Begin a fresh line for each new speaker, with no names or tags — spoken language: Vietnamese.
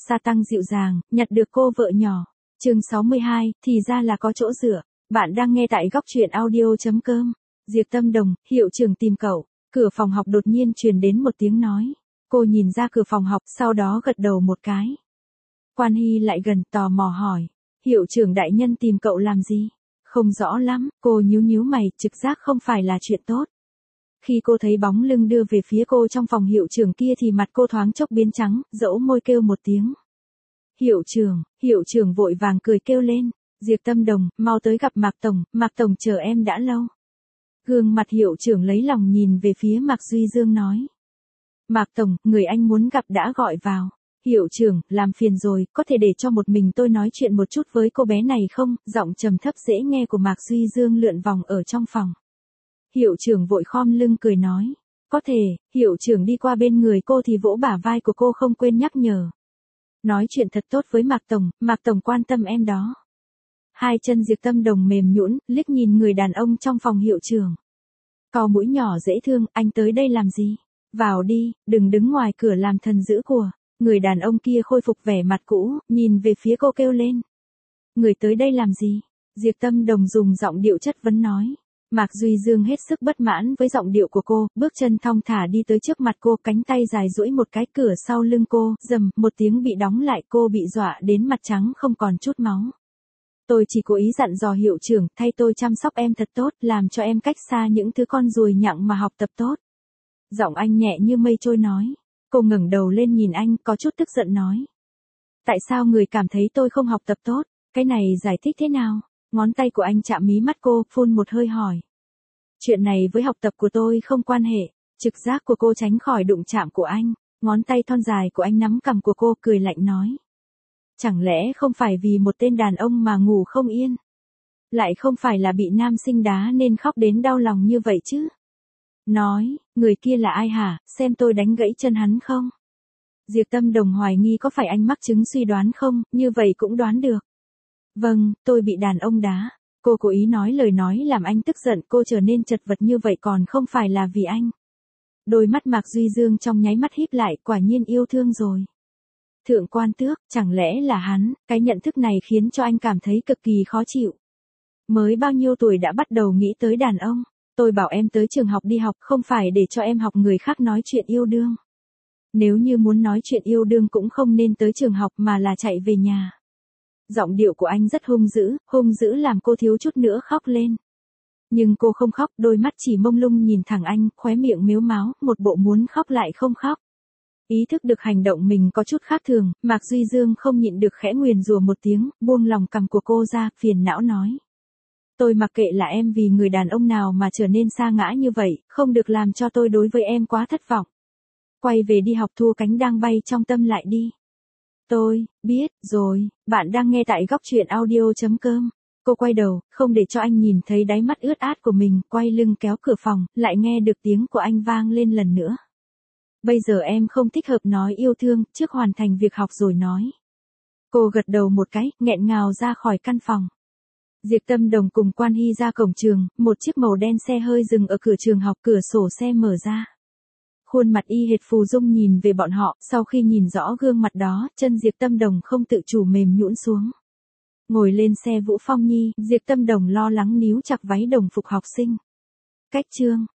gia tăng dịu dàng, nhặt được cô vợ nhỏ. Chương 62, thì ra là có chỗ dựa. Bạn đang nghe tại góc truyện audio.com. Diệp Tâm Đồng, hiệu trưởng tìm cậu. Cửa phòng học đột nhiên truyền đến một tiếng nói. Cô nhìn ra cửa phòng học, sau đó gật đầu một cái. Quan Hy lại gần, tò mò hỏi. Hiệu trưởng đại nhân tìm cậu làm gì? Không rõ lắm, cô nhíu nhíu mày, trực giác không phải là chuyện tốt. Khi cô thấy bóng lưng đưa về phía cô trong phòng hiệu trưởng kia thì mặt cô thoáng chốc biến trắng, dẫu môi kêu một tiếng. Hiệu trưởng vội vàng cười kêu lên. Diệp Tâm Đồng, mau tới gặp Mạc Tổng chờ em đã lâu. Gương mặt hiệu trưởng lấy lòng nhìn về phía Mạc Duy Dương nói. Mạc Tổng, người anh muốn gặp đã gọi vào. Hiệu trưởng, làm phiền rồi, có thể để cho một mình tôi nói chuyện một chút với cô bé này không? Giọng trầm thấp dễ nghe của Mạc Duy Dương lượn vòng ở trong phòng. Hiệu trưởng vội khom lưng cười nói. Có thể, hiệu trưởng đi qua bên người cô thì vỗ bả vai của cô không quên nhắc nhở. Nói chuyện thật tốt với Mạc Tổng quan tâm em đó. Hai chân Diệp Tâm Đồng mềm nhũn, liếc nhìn người đàn ông trong phòng hiệu trưởng. Cò mũi nhỏ dễ thương, anh tới đây làm gì? Vào đi, đừng đứng ngoài cửa làm thần giữ của. Người đàn ông kia khôi phục vẻ mặt cũ, nhìn về phía cô kêu lên. Người tới đây làm gì? Diệp Tâm Đồng dùng giọng điệu chất vấn nói. Mạc Duy Dương hết sức bất mãn với giọng điệu của cô, bước chân thong thả đi tới trước mặt cô, cánh tay dài duỗi một cái, cửa sau lưng cô, rầm, một tiếng bị đóng lại, cô bị dọa đến mặt trắng không còn chút máu. Tôi chỉ cố ý dặn dò hiệu trưởng, thay tôi chăm sóc em thật tốt, làm cho em cách xa những thứ con ruồi nhặng mà học tập tốt. Giọng anh nhẹ như mây trôi nói. Cô ngẩng đầu lên nhìn anh, có chút tức giận nói. Tại sao người cảm thấy tôi không học tập tốt? Cái này giải thích thế nào? Ngón tay của anh chạm mí mắt cô, phun một hơi hỏi. Chuyện này với học tập của tôi không quan hệ. Trực giác của cô tránh khỏi đụng chạm của anh. Ngón tay thon dài của anh nắm cằm của cô, cười lạnh nói. Chẳng lẽ không phải vì một tên đàn ông mà ngủ không yên? Lại không phải là bị nam sinh đá nên khóc đến đau lòng như vậy chứ? Nói, người kia là ai hả, xem tôi đánh gãy chân hắn không? Diệp Tâm Đồng hoài nghi có phải anh mắc chứng suy đoán không, như vậy cũng đoán được. Vâng, tôi bị đàn ông đá. Cô cố ý nói lời nói làm anh tức giận, cô trở nên chật vật như vậy còn không phải là vì anh. Đôi mắt Mạc Duy Dương trong nháy mắt híp lại, quả nhiên yêu thương rồi. Thượng quan Tước, chẳng lẽ là hắn? Cái nhận thức này khiến cho anh cảm thấy cực kỳ khó chịu. Mới bao nhiêu tuổi đã bắt đầu nghĩ tới đàn ông? Tôi bảo em tới trường học đi học, không phải để cho em học người khác nói chuyện yêu đương. Nếu như muốn nói chuyện yêu đương cũng không nên tới trường học mà là chạy về nhà. Giọng điệu của anh rất hung dữ làm cô thiếu chút nữa khóc lên. Nhưng cô không khóc, đôi mắt chỉ mông lung nhìn thẳng anh, khóe miệng mếu máo, một bộ muốn khóc lại không khóc. Ý thức được hành động mình có chút khác thường, Mạc Duy Dương không nhịn được khẽ nguyền rủa một tiếng, buông lòng cằm của cô ra, phiền não nói. Tôi mặc kệ là em vì người đàn ông nào mà trở nên sa ngã như vậy, không được làm cho tôi đối với em quá thất vọng. Quay về đi học, thua cánh đang bay trong tâm lại đi. Tôi, biết, rồi, bạn đang nghe tại góc truyện audio.com. Cô quay đầu, không để cho anh nhìn thấy đáy mắt ướt át của mình, quay lưng kéo cửa phòng, lại nghe được tiếng của anh vang lên lần nữa. Bây giờ em không thích hợp nói yêu thương, trước hoàn thành việc học rồi nói. Cô gật đầu một cái, nghẹn ngào ra khỏi căn phòng. Diệp Tâm Đồng cùng Quan Hy ra cổng trường, một chiếc màu đen xe hơi dừng ở cửa trường học, cửa sổ xe mở ra. Khuôn mặt y hệt Phù Dung nhìn về bọn họ, sau khi nhìn rõ gương mặt đó, chân Diệp Tâm Đồng không tự chủ mềm nhũn xuống. Ngồi lên xe Vũ Phong Nhi, Diệp Tâm Đồng lo lắng níu chặt váy đồng phục học sinh. Cách chương.